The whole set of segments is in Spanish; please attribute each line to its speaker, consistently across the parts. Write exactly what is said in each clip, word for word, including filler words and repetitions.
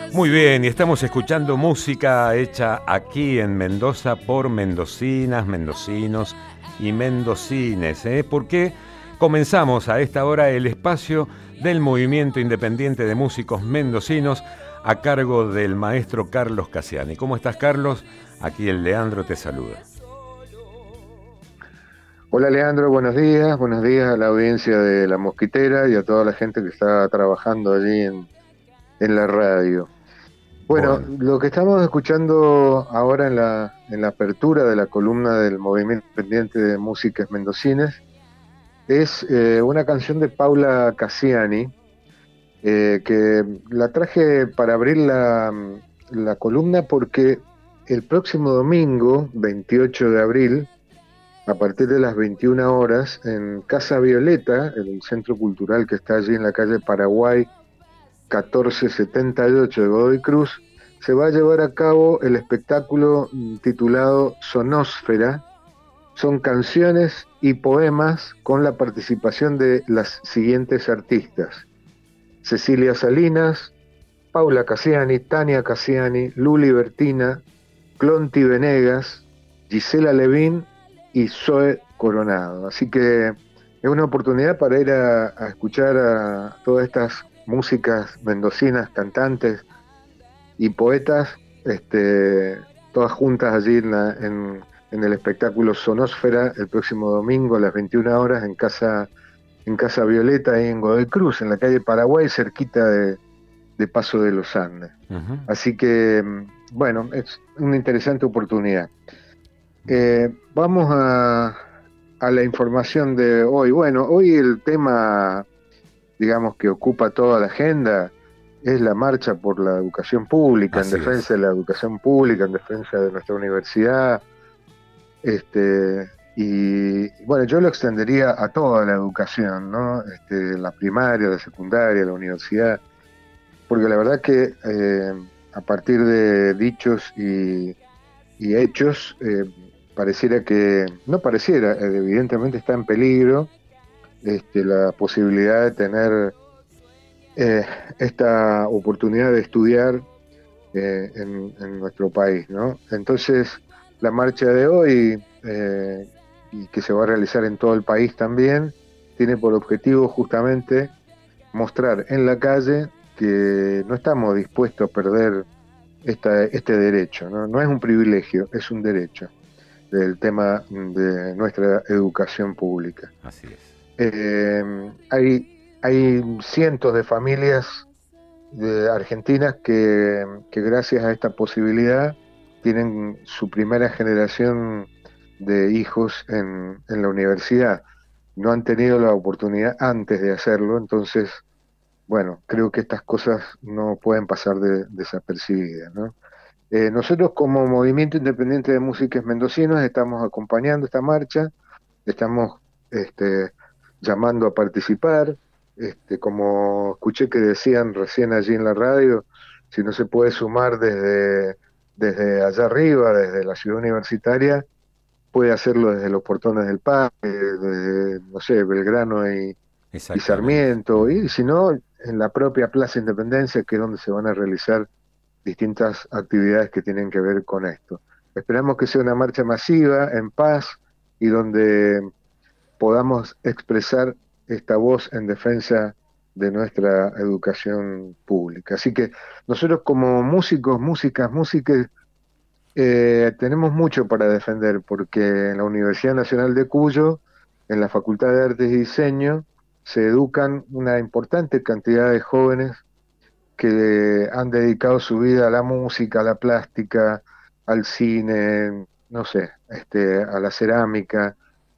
Speaker 1: Muy bien, y estamos escuchando música hecha aquí en Mendoza por mendocinas, mendocinos y mendocines, ¿eh? Porque comenzamos a esta hora el espacio del Movimiento Independiente de Músicos Mendocinos a cargo del maestro Carlos Cassiani. ¿Cómo estás, Carlos? Aquí el Leandro te saluda.
Speaker 2: Hola Leandro, buenos días, buenos días a la audiencia de La Mosquitera y a toda la gente que está trabajando allí en, en la radio. Bueno,
Speaker 1: Bueno,
Speaker 2: lo que estamos escuchando ahora en la, en la apertura de la columna del Movimiento Independiente de Músicos Mendocines es eh, una canción de Paula Cassiani, eh, que la traje para abrir la, la columna porque el próximo domingo, veintiocho de abril, a partir de las veintiuna horas, en Casa Violeta, el centro cultural que está allí en la calle Paraguay catorce setenta y ocho de Godoy Cruz, se va a llevar a cabo el espectáculo titulado Sonósfera. Son canciones y poemas con la participación de las siguientes artistas: Cecilia Salinas, Paula Cassiani, Tania Cassiani, Luli Bertina, Clonti Venegas, Gisela Levín y Zoe Coronado. Así que es una oportunidad para ir a, a escuchar a todas estas músicas mendocinas, cantantes y poetas, este, todas juntas allí en, la, en, en el espectáculo Sonósfera el próximo domingo a las veintiuna horas en Casa, en Casa Violeta, ahí en Godoy Cruz, en la calle Paraguay, cerquita de, de Paso de los Andes.
Speaker 1: uh-huh.
Speaker 2: Así que, bueno, es una interesante oportunidad. Eh, vamos a, a la información de hoy. Bueno, hoy el tema, digamos, que ocupa toda la agenda es la marcha por la educación pública, en
Speaker 1: Así
Speaker 2: defensa
Speaker 1: es.
Speaker 2: de la educación pública, en defensa de nuestra universidad. Este, y bueno, yo lo extendería a toda la educación, ¿no? Este, la primaria, la secundaria, la universidad, porque la verdad que eh, a partir de dichos y, y hechos, eh, pareciera que, no pareciera, eh, evidentemente está en peligro este, la posibilidad de tener eh, esta oportunidad de estudiar eh, en, en nuestro país, ¿no? Entonces, la marcha de hoy, eh, y que se va a realizar en todo el país también, tiene por objetivo justamente mostrar en la calle que no estamos dispuestos a perder esta, este derecho, ¿no? No es un privilegio, es un derecho del tema de nuestra educación pública.
Speaker 1: Así es.
Speaker 2: Eh, hay, hay cientos de familias de argentinas que, que gracias a esta posibilidad tienen su primera generación de hijos en, en la universidad. No han tenido la oportunidad antes de hacerlo, entonces, bueno, creo que estas cosas no pueden pasar de, desapercibidas, ¿no? Eh, nosotros como Movimiento Independiente de Músicos Mendocinos estamos acompañando esta marcha, estamos este, llamando a participar, este, como escuché que decían recién allí en la radio, si no se puede sumar desde, desde allá arriba, desde la ciudad universitaria, puede hacerlo desde los portones del parque, desde, no sé, Belgrano y, y
Speaker 1: Exactamente.
Speaker 2: Sarmiento,
Speaker 1: Uh-huh.
Speaker 2: y si no, en la propia Plaza Independencia, que es donde se van a realizar distintas actividades que tienen que ver con esto. Esperamos que sea una marcha masiva, en paz, y donde podamos expresar esta voz en defensa de nuestra educación pública. Así que nosotros como músicos, músicas, músicas, eh, tenemos mucho para defender, porque en la Universidad Nacional de Cuyo, en la Facultad de Artes y Diseño, se educan una importante cantidad de jóvenes que han dedicado su vida a la música, a la plástica, al cine, no sé, este, a la cerámica,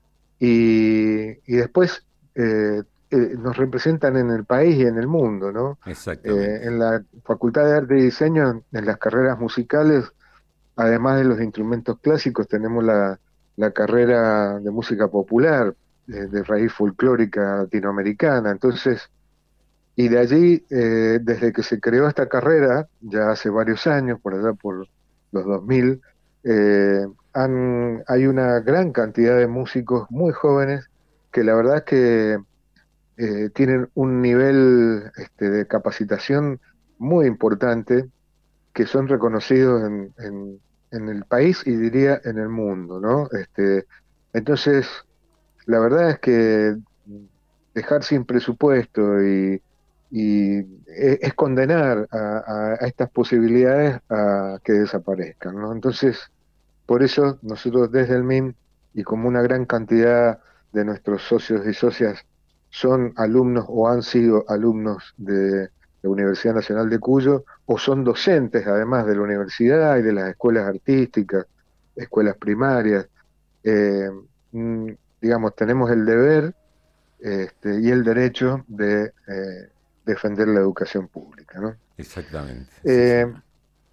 Speaker 2: y, y después eh, eh, nos representan en el país y en el mundo, ¿no? Eh,
Speaker 1: Exactamente.
Speaker 2: en la Facultad de Arte y Diseño, en las carreras musicales, además de los instrumentos clásicos, tenemos la, la carrera de música popular, eh, de raíz folclórica latinoamericana. Entonces, y de allí, eh, desde que se creó esta carrera, ya hace varios años, por allá por los dos mil, eh, han, hay una gran cantidad de músicos muy jóvenes que la verdad es que eh, tienen un nivel este, de capacitación muy importante que son reconocidos en, en, en el país y diría en el mundo, ¿no? Este, entonces, la verdad es que dejar sin presupuesto y, y e- es condenar a, a- a estas posibilidades a que desaparezcan, ¿no? Entonces, por eso nosotros desde el M I M y como una gran cantidad de nuestros socios y socias son alumnos o han sido alumnos de la Universidad Nacional de Cuyo o son docentes además de la universidad y de las escuelas artísticas, escuelas primarias, eh, mm, digamos, tenemos el deber este, y el derecho de eh, defender la educación pública, ¿no?
Speaker 1: Exactamente, sí,
Speaker 2: Eh,
Speaker 1: señor.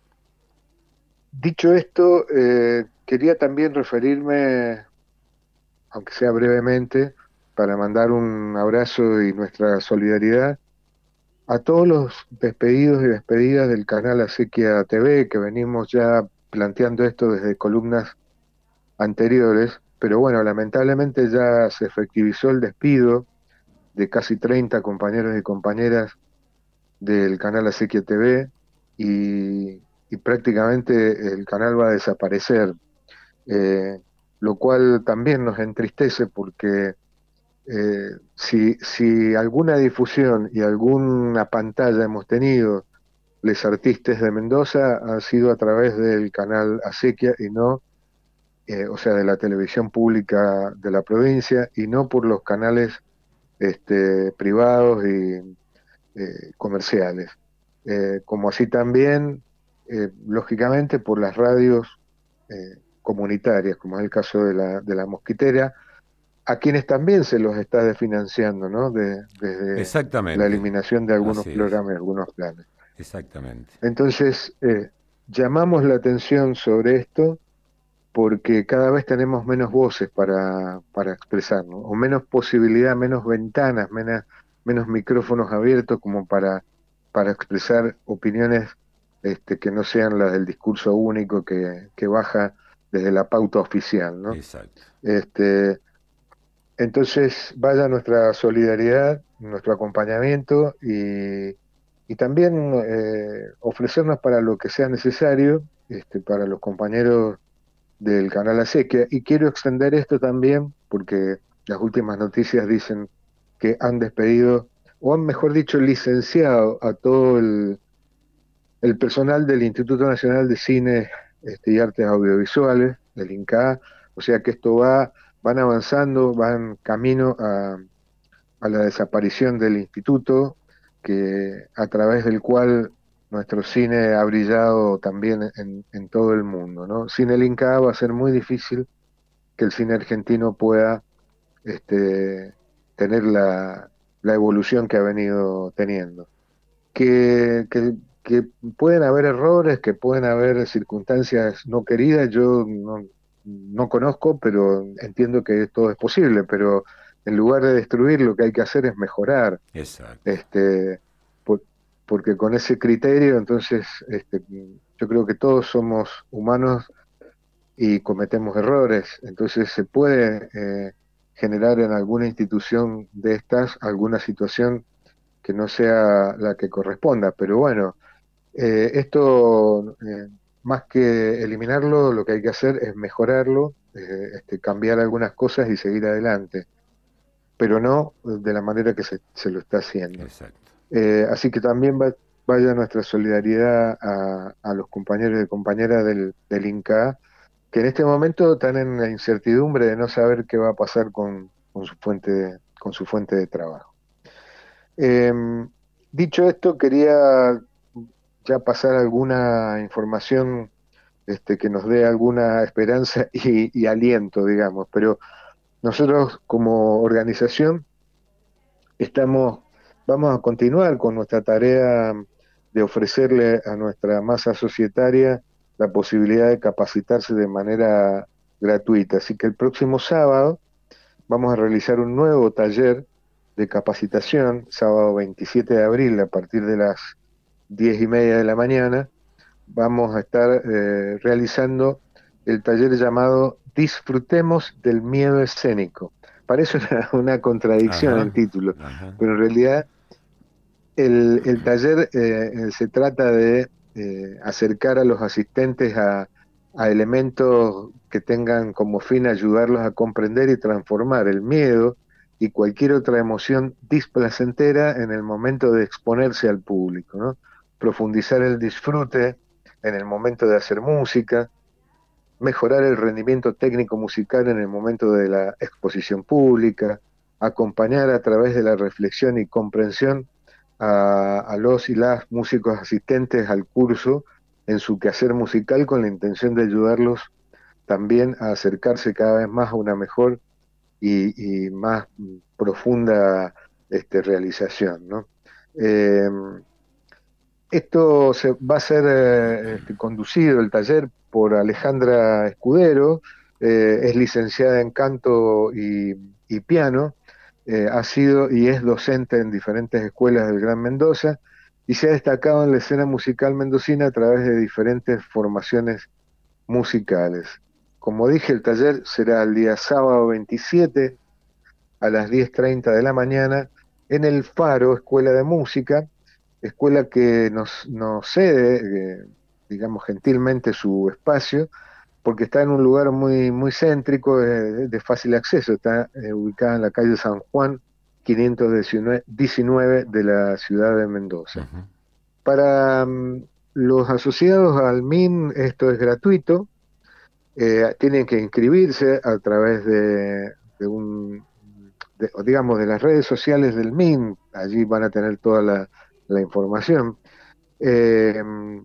Speaker 2: Dicho esto, eh, quería también referirme, aunque sea brevemente, para mandar un abrazo y nuestra solidaridad a todos los despedidos y despedidas del canal Acequia T V, que venimos ya planteando esto desde columnas anteriores, pero bueno, lamentablemente ya se efectivizó el despido de casi treinta compañeros y compañeras del canal Acequia T V y, y prácticamente el canal va a desaparecer, eh, lo cual también nos entristece porque eh, si, si alguna difusión y alguna pantalla hemos tenido les artistas de Mendoza ha sido a través del canal Acequia y no, eh, o sea, de la televisión pública de la provincia y no por los canales este, privados y eh, comerciales. Eh, como así también, eh, lógicamente, por las radios eh, comunitarias, como es el caso de la, de la Mosquitera, a quienes también se los está desfinanciando, ¿no? De, desde la
Speaker 1: Exactamente,
Speaker 2: eliminación de algunos
Speaker 1: así es,
Speaker 2: programas y algunos planes.
Speaker 1: exactamente.
Speaker 2: Entonces, eh, llamamos la atención sobre esto porque cada vez tenemos menos voces para, para expresarnos, o menos posibilidad, menos ventanas, menos, menos micrófonos abiertos como para, para expresar opiniones este, que no sean las del discurso único que, que baja desde la pauta oficial, ¿no?
Speaker 1: Exacto.
Speaker 2: Este, entonces, vaya nuestra solidaridad, nuestro acompañamiento y, y también eh, ofrecernos para lo que sea necesario, este, para los compañeros del canal Acequia. Y quiero extender esto también porque las últimas noticias dicen que han despedido, o han mejor dicho, licenciado a todo el, el personal del Instituto Nacional de Cine este, y Artes Audiovisuales, del INCA. O sea que esto va, van avanzando, van camino a, a la desaparición del instituto, que a través del cual nuestro cine ha brillado también en, en todo el mundo, ¿no? Sin el INCA va a ser muy difícil que el cine argentino pueda este, tener la, la evolución que ha venido teniendo. Que, que, que pueden haber errores, que pueden haber circunstancias no queridas, yo no, no conozco, pero entiendo que todo es posible, pero en lugar de destruir lo que hay que hacer es mejorar,
Speaker 1: Exacto.
Speaker 2: este, por- porque con ese criterio entonces este, yo creo que todos somos humanos y cometemos errores, entonces se puede eh, generar en alguna institución de estas alguna situación que no sea la que corresponda, pero bueno, eh, esto eh, más que eliminarlo, lo que hay que hacer es mejorarlo, eh, este, cambiar algunas cosas y seguir adelante, pero no de la manera que se, se lo está haciendo.
Speaker 1: Exacto.
Speaker 2: Eh, así que también va- vaya nuestra solidaridad a, a los compañeros y compañeras del, del INCA, que en este momento están en la incertidumbre de no saber qué va a pasar con, con su fuente de, con su fuente de trabajo. Eh, Dicho esto, quería ya pasar alguna información este, que nos dé alguna esperanza y, y aliento, digamos, pero nosotros como organización estamos, vamos a continuar con nuestra tarea de ofrecerle a nuestra masa societaria la posibilidad de capacitarse de manera gratuita. Así que el próximo sábado vamos a realizar un nuevo taller de capacitación, sábado veintisiete de abril, a partir de las diez y media de la mañana. Vamos a estar eh, realizando el taller llamado Disfrutemos del miedo escénico. Parece una, una contradicción
Speaker 1: Ajá,
Speaker 2: el título,
Speaker 1: ajá.
Speaker 2: pero en realidad el, el taller eh, se trata de eh, acercar a los asistentes a, a elementos que tengan como fin ayudarlos a comprender y transformar el miedo y cualquier otra emoción displacentera en el momento de exponerse al público, ¿no? Profundizar el disfrute en el momento de hacer música, mejorar el rendimiento técnico musical en el momento de la exposición pública, acompañar a través de la reflexión y comprensión a, a los y las músicos asistentes al curso en su quehacer musical con la intención de ayudarlos también a acercarse cada vez más a una mejor y, y más profunda este, realización, ¿no? Eh, esto se, va a ser eh, este, conducido, el taller, por Alejandra Escudero, eh, es licenciada en canto y, y piano, eh, ha sido y es docente en diferentes escuelas del Gran Mendoza y se ha destacado en la escena musical mendocina a través de diferentes formaciones musicales. Como dije, el taller será el día sábado veintisiete a las diez treinta de la mañana en el Faro Escuela de Música, escuela que nos, nos cede, eh, digamos, gentilmente su espacio, porque está en un lugar muy, muy céntrico, eh, de fácil acceso, está eh, ubicada en la calle San Juan, quinientos diecinueve de la ciudad de Mendoza. Uh-huh. Para um, los asociados al M I N esto es gratuito, eh, tienen que inscribirse a través de, de un, de, digamos, de las redes sociales del M I N, allí van a tener toda la, la información. Eh,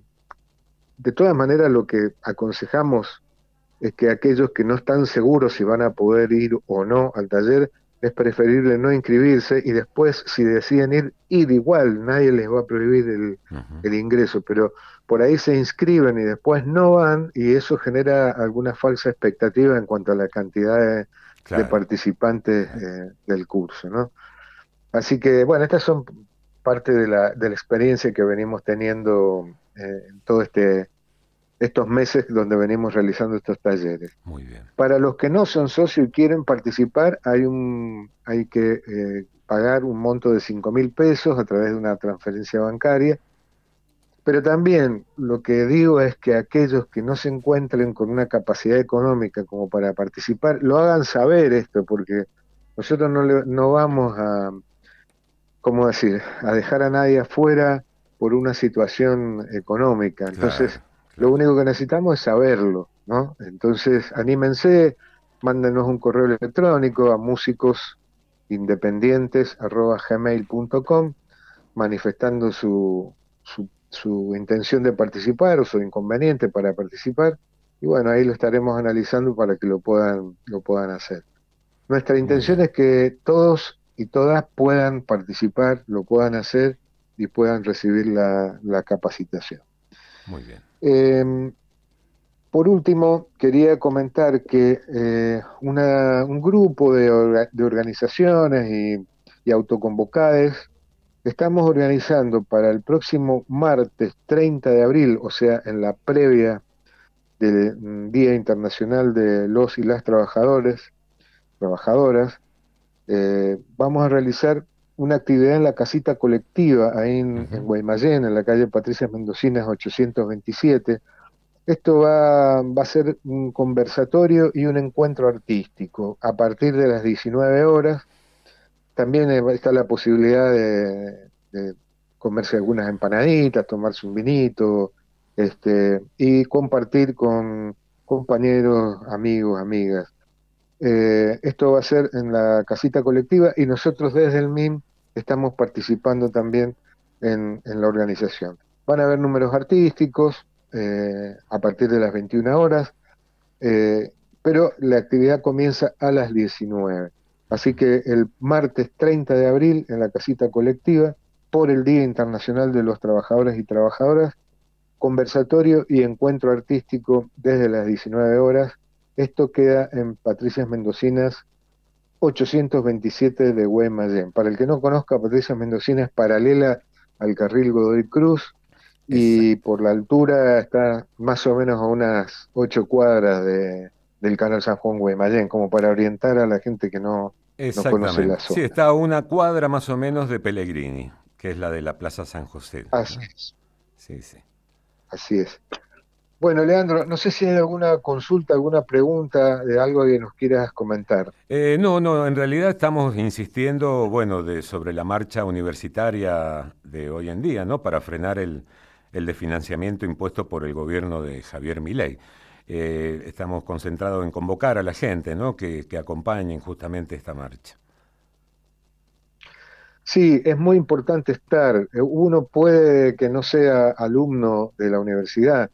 Speaker 2: de todas maneras, lo que aconsejamos es que aquellos que no están seguros si van a poder ir o no al taller, es preferible no inscribirse y después, si deciden ir, ir igual, nadie les va a prohibir el, uh-huh. el ingreso, pero por ahí se inscriben y después no van y eso genera alguna falsa expectativa en cuanto a la cantidad de, claro. de participantes eh, del curso, ¿no? Así que, bueno, estas son parte de la, de la experiencia que venimos teniendo eh, en todo este estos meses donde venimos realizando estos talleres.
Speaker 1: Muy bien.
Speaker 2: Para los que no son socios y quieren participar, hay un hay que eh, pagar un monto de cinco mil pesos a través de una transferencia bancaria, pero también lo que digo es que aquellos que no se encuentren con una capacidad económica como para participar, lo hagan saber esto, porque nosotros no, le, no vamos a, ¿cómo decir?, a dejar a nadie afuera por una situación económica. Entonces, claro. Lo único que necesitamos es saberlo, ¿no? Entonces, anímense, mándenos un correo electrónico a músicosindependientes arroba gmail punto com manifestando su, su, su intención de participar o su inconveniente para participar. Y bueno, ahí lo estaremos analizando para que lo puedan, lo puedan hacer. Nuestra intención es que todos y todas puedan participar, lo puedan hacer y puedan recibir la, la capacitación.
Speaker 1: Muy bien.
Speaker 2: Eh, por último, quería comentar que eh, una, un grupo de, orga, de organizaciones y, y autoconvocadas estamos organizando para el próximo martes treinta de abril, o sea, en la previa del Día Internacional de los y las Trabajadores, Trabajadoras, eh, vamos a realizar una actividad en la casita colectiva, ahí en, uh-huh. en Guaymallén, en la calle Patricia Mendocinas ochocientos veintisiete. Esto va, va a ser un conversatorio y un encuentro artístico a partir de las diecinueve horas. También está la posibilidad de, de comerse algunas empanaditas, tomarse un vinito, este, y compartir con compañeros, amigos, amigas. Eh, esto va a ser en la casita colectiva y nosotros desde el M I M estamos participando también en, en la organización. Van a haber números artísticos eh, a partir de las veintiuna horas, eh, pero la actividad comienza a las diecinueve. Así que el martes treinta de abril en la casita colectiva, por el Día Internacional de los Trabajadores y Trabajadoras, conversatorio y encuentro artístico desde las diecinueve horas. Esto queda en Patricias Mendocinas ochocientos veintisiete de Guaymallén. Para el que no conozca, Patricias Mendocinas es paralela al carril Godoy Cruz y Exacto. Por la altura está más o menos a unas ocho cuadras de, del Canal San Juan Guaymallén, como para orientar a la gente que no, no conoce la zona.
Speaker 1: Sí, está a una cuadra más o menos de Pellegrini, que es la de la Plaza San José.
Speaker 2: Así
Speaker 1: ¿no?
Speaker 2: es.
Speaker 1: Sí, sí.
Speaker 2: así es. Bueno, Leandro, no sé si hay alguna consulta, alguna pregunta de algo que nos quieras comentar.
Speaker 1: Eh, no, no, en realidad estamos insistiendo, bueno, de, sobre la marcha universitaria de hoy en día, ¿no? Para frenar el, el desfinanciamiento impuesto por el gobierno de Javier Milei. Eh, estamos concentrados en convocar a la gente, ¿no? Que, que acompañen justamente esta marcha.
Speaker 2: Sí, es muy importante estar. Eh, Uno puede que no sea alumno de la universidad,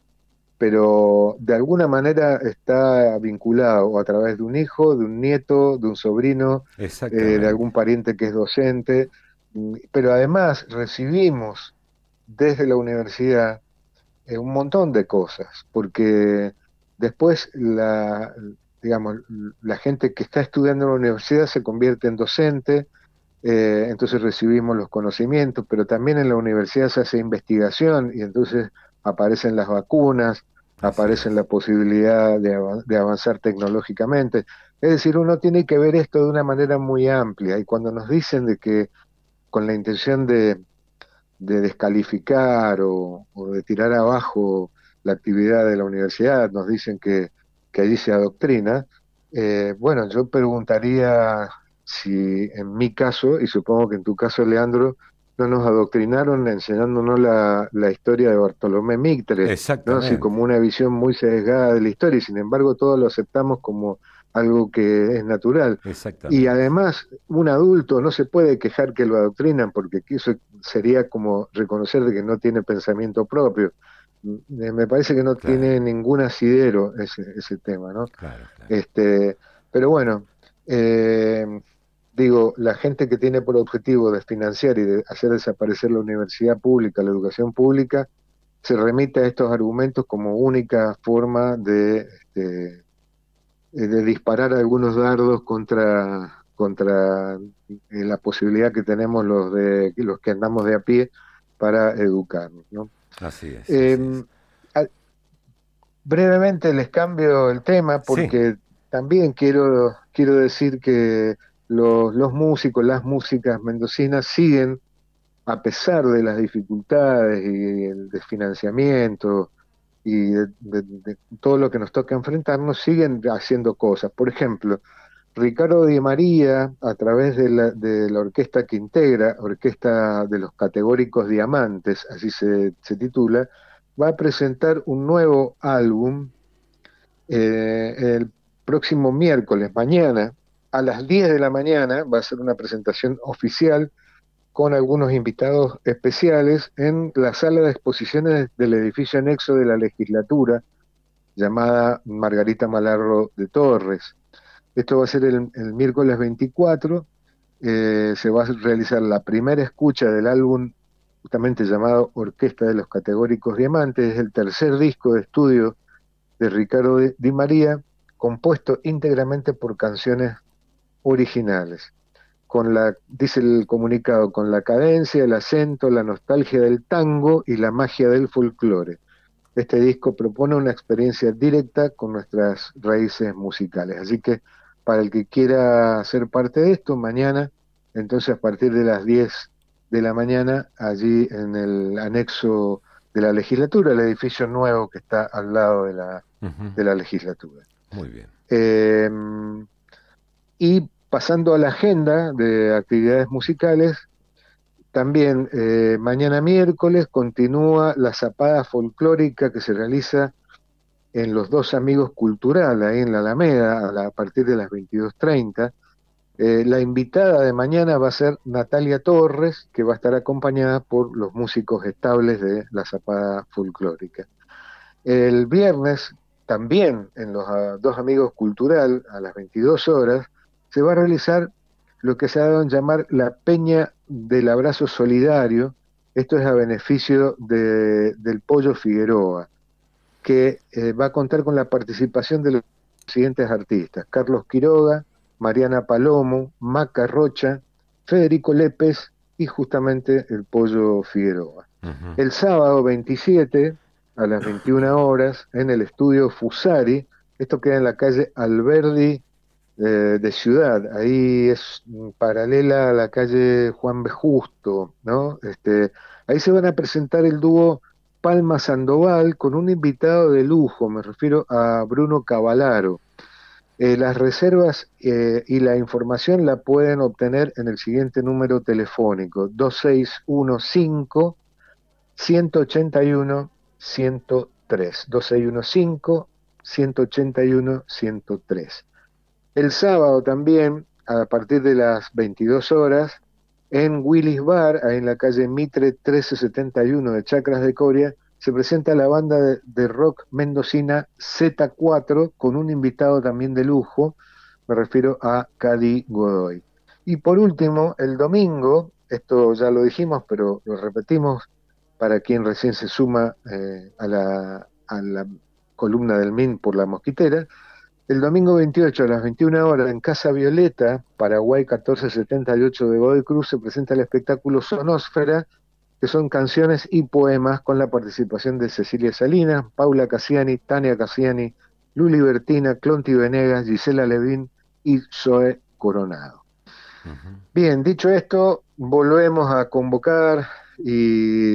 Speaker 2: pero de alguna manera está vinculado o a través de un hijo, de un nieto, de un sobrino, eh, de
Speaker 1: Exactamente.
Speaker 2: algún pariente que es docente. Mm, Pero además recibimos desde la universidad eh, un montón de cosas, porque después la, digamos, la gente que está estudiando en la universidad se convierte en docente, eh, entonces recibimos los conocimientos, pero también en la universidad se hace investigación y entonces aparecen las vacunas,
Speaker 1: Así
Speaker 2: aparecen
Speaker 1: es.
Speaker 2: la posibilidad de, av- de avanzar tecnológicamente. Es decir, uno tiene que ver esto de una manera muy amplia y cuando nos dicen de que con la intención de, de descalificar o, o de tirar abajo la actividad de la universidad, nos dicen que, que allí se adoctrina, eh, bueno, yo preguntaría si en mi caso, y supongo que en tu caso, Leandro, no nos adoctrinaron enseñándonos la, la historia de Bartolomé Mitre, ¿no? Así
Speaker 1: Exactamente.
Speaker 2: como una visión muy sesgada de la historia, y sin embargo todos lo aceptamos como algo que es natural. Y
Speaker 1: Exactamente.
Speaker 2: además, un adulto no se puede quejar que lo adoctrinan, porque eso sería como reconocer de que no tiene pensamiento propio. Mm, eh, Me parece que no
Speaker 1: Claro,
Speaker 2: tiene ningún asidero ese, ese tema, ¿no?
Speaker 1: claro, claro.
Speaker 2: Este, pero bueno, eh, digo, la gente que tiene por objetivo desfinanciar y de hacer desaparecer la universidad pública, la educación pública, se remite a estos argumentos como única forma de, este, eh, de disparar algunos dardos contra, contra eh, la posibilidad que tenemos los, de, los que andamos de a pie para educarnos, ¿no?
Speaker 1: Así es,
Speaker 2: Eh,
Speaker 1: así es.
Speaker 2: a- Brevemente les cambio el tema
Speaker 1: Sí,
Speaker 2: porque también quiero, quiero decir que los, los músicos, las músicas mendocinas siguen, a pesar de las dificultades y el desfinanciamiento y de, de- de todo lo que nos toca enfrentarnos, siguen haciendo cosas. Por ejemplo, Ricardo Di María, a través de la, de la orquesta que integra, Orquesta de los Categóricos Diamantes, así se, se titula, va a presentar un nuevo álbum eh, el próximo miércoles, mañana, a las diez de la mañana, va a ser una presentación oficial con algunos invitados especiales en la sala de exposiciones del edificio anexo de la legislatura, llamada Margarita Malarro de Torres. Esto va a ser el, el miércoles veinticuatro, eh, se va a realizar la primera escucha del álbum justamente llamado Orquesta de los Categóricos Diamantes, es el tercer disco de estudio de Ricardo Di María, compuesto íntegramente por canciones originales, con la, dice el comunicado, con la cadencia, el acento, la nostalgia del tango y la magia del folclore. Este disco propone una experiencia directa con nuestras raíces musicales. Así que para el que quiera ser parte de esto, mañana, entonces a partir de las diez de la mañana, allí en el anexo de la legislatura, el edificio nuevo que está al lado de la,
Speaker 1: ujú,
Speaker 2: de la legislatura.
Speaker 1: muy bien.
Speaker 2: Eh, y pasando a la agenda de actividades musicales, también eh, mañana miércoles continúa la zapada folclórica que se realiza en Los Dos Amigos Cultural, ahí en la Alameda, a, la- a partir de las veintidós treinta. Eh, la invitada de mañana va a ser Natalia Torres, que va a estar acompañada por los músicos estables de la Zapada Folclórica. El viernes, también en Los ah, Dos Amigos Cultural, a las veintidós horas, se va a realizar lo que se ha dado en llamar la Peña del Abrazo Solidario. Esto es a beneficio de- del Pollo Figueroa, que eh, va a contar con la participación de los siguientes artistas: Carlos Quiroga, Mariana Palomo, Maca Rocha, Federico Lépez y justamente el Pollo Figueroa.
Speaker 1: Ujú.
Speaker 2: El sábado veintisiete, a las veintiuna horas, en el estudio Fusari, esto queda en la calle Alberdi eh, de Ciudad, ahí es mm, paralela a la calle Juan B. Justo, ¿no? Este, ahí se van a presentar el dúo Palma Sandoval con un invitado de lujo, me refiero a Bruno Cavallaro. Eh, las reservas eh, y la información la pueden obtener en el siguiente número telefónico: dos seis uno cinco, uno ocho uno, uno cero tres. dos seis uno cinco, uno ocho uno, uno cero tres. El sábado también, a partir de las veintidós horas, en Willis Bar, ahí en la calle Mitre trece setenta y uno de Chacras de Coria, se presenta la banda de, de rock mendocina Z cuatro con un invitado también de lujo, me refiero a Cady Godoy. Y por último, el domingo, esto ya lo dijimos, pero lo repetimos para quien recién se suma eh, a, la, a la columna del M I N por la Mosquitera. El domingo veintiocho a las veintiuna horas en Casa Violeta, Paraguay catorce setenta y ocho de Godoy Cruz, se presenta el espectáculo Sonósfera, que son canciones y poemas con la participación de Cecilia Salinas, Paula Cassiani, Tania Cassiani, Luli Bertina, Clonti Venegas, Gisela Levín y Zoe Coronado. Uh-huh. Bien, dicho esto, volvemos a convocar y,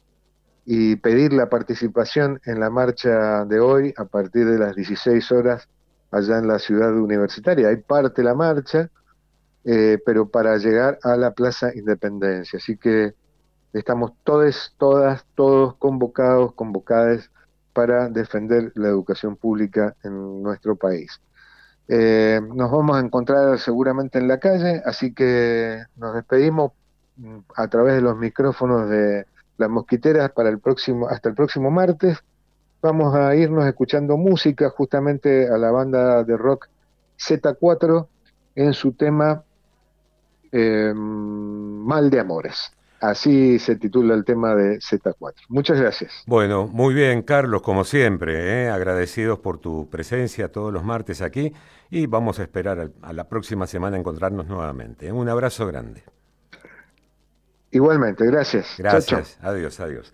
Speaker 2: y pedir la participación en la marcha de hoy a partir de las dieciséis horas allá en la ciudad universitaria. Hay parte la marcha, eh, pero para llegar a la Plaza Independencia. Así que estamos todos, todas, todos convocados, convocadas para defender la educación pública en nuestro país. Eh, nos vamos a encontrar seguramente en la calle, así que nos despedimos a través de los micrófonos de las Mosquiteras para el próximo, hasta el próximo martes. Vamos a irnos escuchando música justamente a la banda de rock Z cuatro en su tema eh, Mal de Amores. Así se titula el tema de Z cuatro. Muchas gracias.
Speaker 1: Bueno, muy bien, Carlos, como siempre, ¿eh? Agradecidos por tu presencia todos los martes aquí y vamos a esperar a la próxima semana encontrarnos nuevamente. Un abrazo grande.
Speaker 2: Igualmente, gracias.
Speaker 1: Gracias,
Speaker 2: Chau, chau.
Speaker 1: Adiós, adiós.